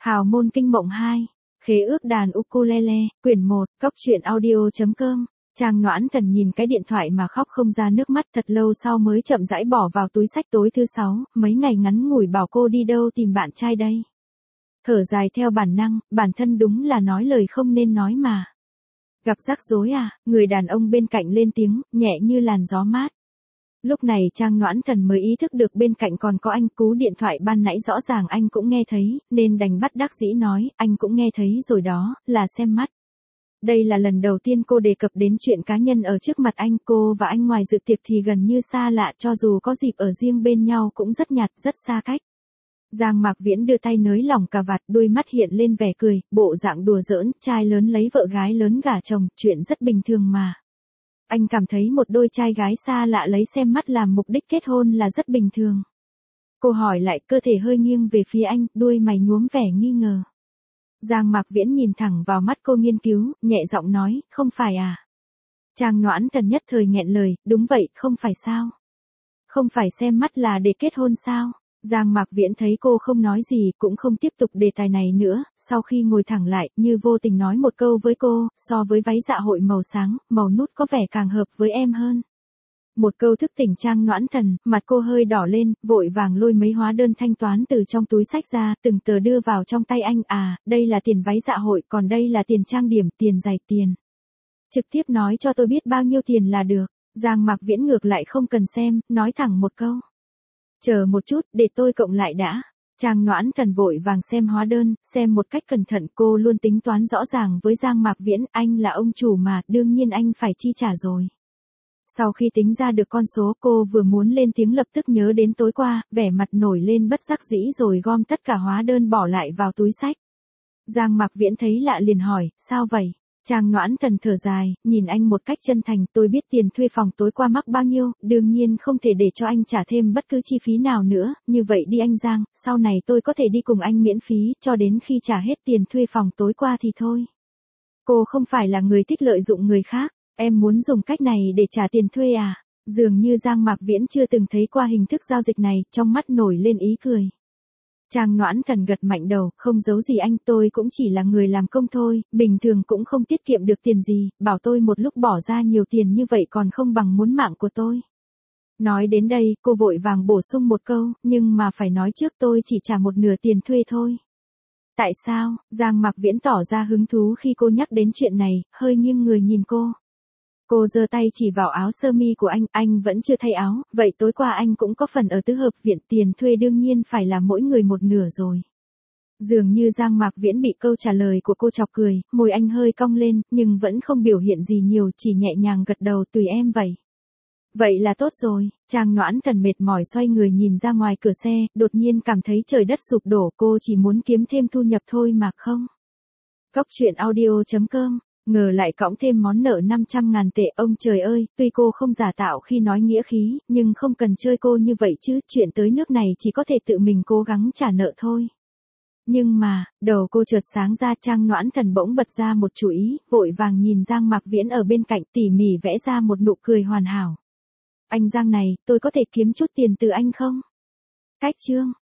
Hào môn kinh mộng 2, khế ước đàn ukulele, quyển 1, góc truyện audio.com. Trang Noãn Thần nhìn cái điện thoại mà khóc không ra nước mắt, thật lâu sau mới chậm rãi bỏ vào túi xách. Tối thứ 6, mấy ngày ngắn ngủi bảo cô đi đâu tìm bạn trai đây. Thở dài theo bản năng, bản thân đúng là nói lời không nên nói mà. Gặp rắc rối à, người đàn ông bên cạnh lên tiếng, nhẹ như làn gió mát. Lúc này Trang Noãn Thần mới ý thức được bên cạnh còn có anh. Cú điện thoại ban nãy rõ ràng anh cũng nghe thấy, nên đành bất đắc dĩ nói, anh cũng nghe thấy rồi đó, là xem mắt. Đây là lần đầu tiên cô đề cập đến chuyện cá nhân ở trước mặt anh. Cô và anh ngoài dự tiệc thì gần như xa lạ, cho dù có dịp ở riêng bên nhau cũng rất nhạt, rất xa cách. Giang Mạc Viễn đưa tay nới lỏng cà vạt, đôi mắt hiện lên vẻ cười, bộ dạng đùa giỡn, trai lớn lấy vợ gái lớn gả chồng, chuyện rất bình thường mà. Anh cảm thấy một đôi trai gái xa lạ lấy xem mắt làm mục đích kết hôn là rất bình thường. Cô hỏi lại, cơ thể hơi nghiêng về phía anh, đuôi mày nhuốm vẻ nghi ngờ. Giang Mạc Viễn nhìn thẳng vào mắt cô nghiên cứu, nhẹ giọng nói, không phải à? Trang Noãn Thần nhất thời nghẹn lời, đúng vậy, không phải sao? Không phải xem mắt là để kết hôn sao? Giang Mạc Viễn thấy cô không nói gì, cũng không tiếp tục đề tài này nữa, sau khi ngồi thẳng lại, như vô tình nói một câu với cô, so với váy dạ hội màu sáng, màu nút có vẻ càng hợp với em hơn. Một câu thức tỉnh Trang Noãn Thần, mặt cô hơi đỏ lên, vội vàng lôi mấy hóa đơn thanh toán từ trong túi xách ra, từng tờ đưa vào trong tay anh. À, đây là tiền váy dạ hội, còn đây là tiền trang điểm, tiền giày, tiền. Trực tiếp nói cho tôi biết bao nhiêu tiền là được. Giang Mạc Viễn ngược lại không cần xem, nói thẳng một câu. Chờ một chút, để tôi cộng lại đã. Trang Noãn Thần vội vàng xem hóa đơn, xem một cách cẩn thận. Cô luôn tính toán rõ ràng với Giang Mạc Viễn, anh là ông chủ mà, đương nhiên anh phải chi trả rồi. Sau khi tính ra được con số, cô vừa muốn lên tiếng lập tức nhớ đến tối qua, vẻ mặt nổi lên bất đắc dĩ rồi gom tất cả hóa đơn bỏ lại vào túi xách. Giang Mạc Viễn thấy lạ liền hỏi, sao vậy? Trang Noãn Thần thở dài, nhìn anh một cách chân thành, tôi biết tiền thuê phòng tối qua mắc bao nhiêu, đương nhiên không thể để cho anh trả thêm bất cứ chi phí nào nữa, như vậy đi anh Giang, sau này tôi có thể đi cùng anh miễn phí, cho đến khi trả hết tiền thuê phòng tối qua thì thôi. Cô không phải là người thích lợi dụng người khác, em muốn dùng cách này để trả tiền thuê à? Dường như Giang Mạc Viễn chưa từng thấy qua hình thức giao dịch này, trong mắt nổi lên ý cười. Trang Noãn Thần gật mạnh đầu, không giấu gì anh, tôi cũng chỉ là người làm công thôi, bình thường cũng không tiết kiệm được tiền gì, bảo tôi một lúc bỏ ra nhiều tiền như vậy còn không bằng muốn mạng của tôi. Nói đến đây, cô vội vàng bổ sung một câu, nhưng mà phải nói trước tôi chỉ trả một nửa tiền thuê thôi. Tại sao? Giang Mạc Viễn tỏ ra hứng thú khi cô nhắc đến chuyện này, hơi nghiêng người nhìn cô. Cô giơ tay chỉ vào áo sơ mi của anh vẫn chưa thay áo, vậy tối qua anh cũng có phần ở tứ hợp viện, tiền thuê đương nhiên phải là mỗi người một nửa rồi. Dường như Giang Mạc Viễn bị câu trả lời của cô chọc cười, môi anh hơi cong lên, nhưng vẫn không biểu hiện gì nhiều, chỉ nhẹ nhàng gật đầu, tùy em vậy. Vậy là tốt rồi. Trang Noãn Thần mệt mỏi xoay người nhìn ra ngoài cửa xe, đột nhiên cảm thấy trời đất sụp đổ, cô chỉ muốn kiếm thêm thu nhập thôi mà không. Góc truyện audio.com. Ngờ lại cõng thêm món nợ 500.000 tệ, ông trời ơi, tuy cô không giả tạo khi nói nghĩa khí, nhưng không cần chơi cô như vậy chứ, chuyện tới nước này chỉ có thể tự mình cố gắng trả nợ thôi. Nhưng mà, đầu cô chợt sáng ra, Trang Noãn Thần bỗng bật ra một chủ ý, vội vàng nhìn Giang Mạc Viễn ở bên cạnh, tỉ mỉ vẽ ra một nụ cười hoàn hảo. Anh Giang này, tôi có thể kiếm chút tiền từ anh không? Cách chương.